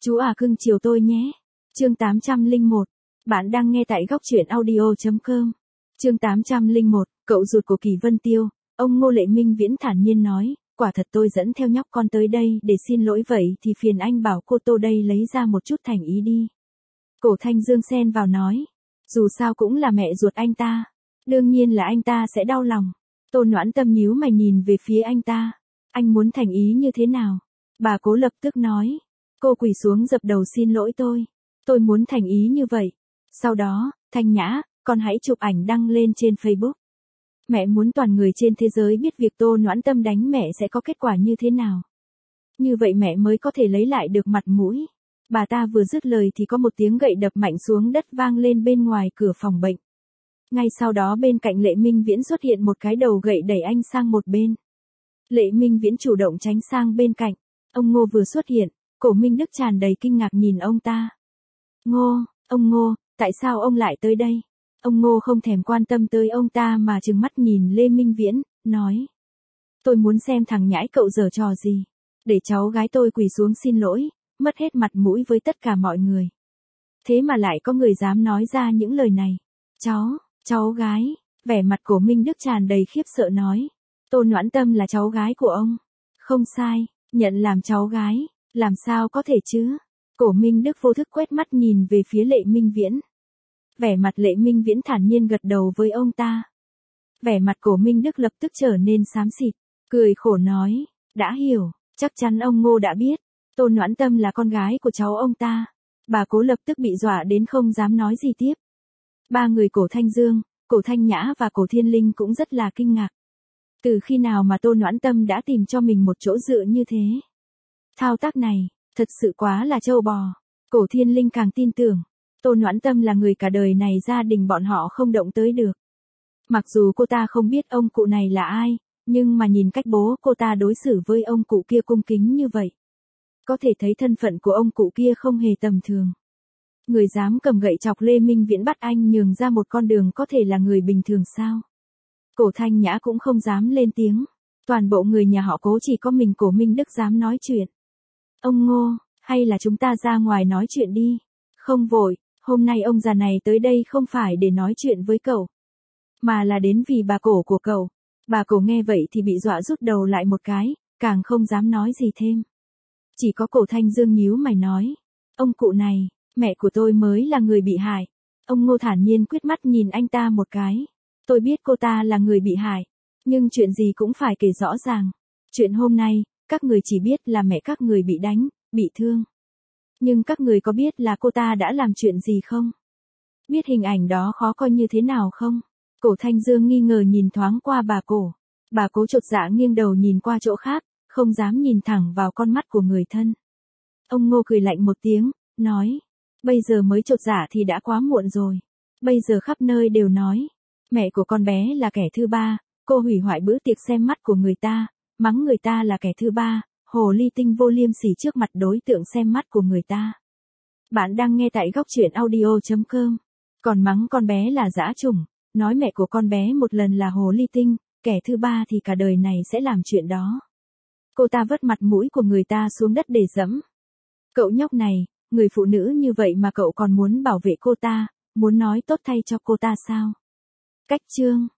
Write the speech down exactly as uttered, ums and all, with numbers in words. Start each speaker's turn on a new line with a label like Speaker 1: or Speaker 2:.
Speaker 1: Chú à cưng chiều tôi nhé. Chương tám trăm lẻ một. Bạn đang nghe tại góc truyện audio chấm com. Chương tám trăm lẻ một, cậu ruột của Kỳ Vân Tiêu, ông Ngô Lệ Minh Viễn thản nhiên nói, quả thật tôi dẫn theo nhóc con tới đây để xin lỗi vậy thì phiền anh bảo cô Tô đây lấy ra một chút thành ý đi. Cổ Thanh Dương xen vào nói, dù sao cũng là mẹ ruột anh ta, đương nhiên là anh ta sẽ đau lòng. Tô Noãn Tâm nhíu mày nhìn về phía anh ta, anh muốn thành ý như thế nào? Bà Cố lập tức nói, cô quỳ xuống dập đầu xin lỗi tôi, tôi muốn thành ý như vậy. Sau đó, Thanh Nhã, con hãy chụp ảnh đăng lên trên Facebook. Mẹ muốn toàn người trên thế giới biết việc Tô Noãn Tâm đánh mẹ sẽ có kết quả như thế nào. Như vậy mẹ mới có thể lấy lại được mặt mũi. Bà ta vừa dứt lời thì có một tiếng gậy đập mạnh xuống đất vang lên bên ngoài cửa phòng bệnh. Ngay sau đó bên cạnh Lệ Minh Viễn xuất hiện một cái đầu gậy đẩy anh sang một bên. Lệ Minh Viễn chủ động tránh sang bên cạnh. Ông Ngô vừa xuất hiện, Cổ Minh Đức tràn đầy kinh ngạc nhìn ông ta. Ngô, ông Ngô, tại sao ông lại tới đây? Ông Ngô không thèm quan tâm tới ông ta mà trừng mắt nhìn Lê Minh Viễn, nói. Tôi muốn xem thằng nhãi cậu giở trò gì. Để cháu gái tôi quỳ xuống xin lỗi, mất hết mặt mũi với tất cả mọi người. Thế mà lại có người dám nói ra những lời này. Cháu, cháu gái, vẻ mặt Cổ Minh Đức tràn đầy khiếp sợ nói. Tô Noãn Tâm là cháu gái của ông. Không sai, nhận làm cháu gái, làm sao có thể chứ? Cổ Minh Đức vô thức quét mắt nhìn về phía Lệ Minh Viễn. Vẻ mặt Lệ Minh Viễn thản nhiên gật đầu với ông ta. Vẻ mặt Cổ Minh Đức lập tức trở nên xám xịt, cười khổ nói, đã hiểu, chắc chắn ông Ngô đã biết, Tô Noãn Tâm là con gái của cháu ông ta. Bà Cố lập tức bị dọa đến không dám nói gì tiếp. Ba người Cổ Thanh Dương, Cổ Thanh Nhã và Cổ Thiên Linh cũng rất là kinh ngạc. Từ khi nào mà Tô Noãn Tâm đã tìm cho mình một chỗ dựa như thế? Thao tác này, thật sự quá là trâu bò. Cổ Thiên Linh càng tin tưởng, Tô Noãn Tâm là người cả đời này gia đình bọn họ không động tới được. Mặc dù cô ta không biết ông cụ này là ai, nhưng mà nhìn cách bố cô ta đối xử với ông cụ kia cung kính như vậy. Có thể thấy thân phận của ông cụ kia không hề tầm thường. Người dám cầm gậy chọc Lê Minh Viễn bắt anh nhường ra một con đường có thể là người bình thường sao? Cổ Thanh Nhã cũng không dám lên tiếng. Toàn bộ người nhà họ Cố chỉ có mình Cổ Minh Đức dám nói chuyện. Ông Ngô, hay là chúng ta ra ngoài nói chuyện đi. Không vội, hôm nay ông già này tới đây không phải để nói chuyện với cậu, mà là đến vì bà Cổ của cậu. Bà Cổ nghe vậy thì bị dọa rút đầu lại một cái, càng không dám nói gì thêm. Chỉ có Cổ Thanh Dương nhíu mày nói, ông cụ này, mẹ của tôi mới là người bị hại. Ông Ngô thản nhiên quét mắt nhìn anh ta một cái. Tôi biết cô ta là người bị hại, nhưng chuyện gì cũng phải kể rõ ràng. Chuyện hôm nay, các người chỉ biết là mẹ các người bị đánh, bị thương. Nhưng các người có biết là cô ta đã làm chuyện gì không? Biết hình ảnh đó khó coi như thế nào không? Cổ Thanh Dương nghi ngờ nhìn thoáng qua bà Cổ. Bà Cố chột dạ nghiêng đầu nhìn qua chỗ khác, không dám nhìn thẳng vào con mắt của người thân. Ông Ngô cười lạnh một tiếng, nói. Bây giờ mới chột dạ thì đã quá muộn rồi. Bây giờ khắp nơi đều nói. Mẹ của con bé là kẻ thứ ba, cô hủy hoại bữa tiệc xem mắt của người ta, mắng người ta là kẻ thứ ba, hồ ly tinh vô liêm sỉ trước mặt đối tượng xem mắt của người ta. Bạn đang nghe tại góc truyện audio chấm com. Còn mắng con bé là dã chủng, nói mẹ của con bé một lần là hồ ly tinh, kẻ thứ ba thì cả đời này sẽ làm chuyện đó. Cô ta vứt mặt mũi của người ta xuống đất để dẫm. Cậu nhóc này, người phụ nữ như vậy mà cậu còn muốn bảo vệ cô ta, muốn nói tốt thay cho cô ta sao? Cách chương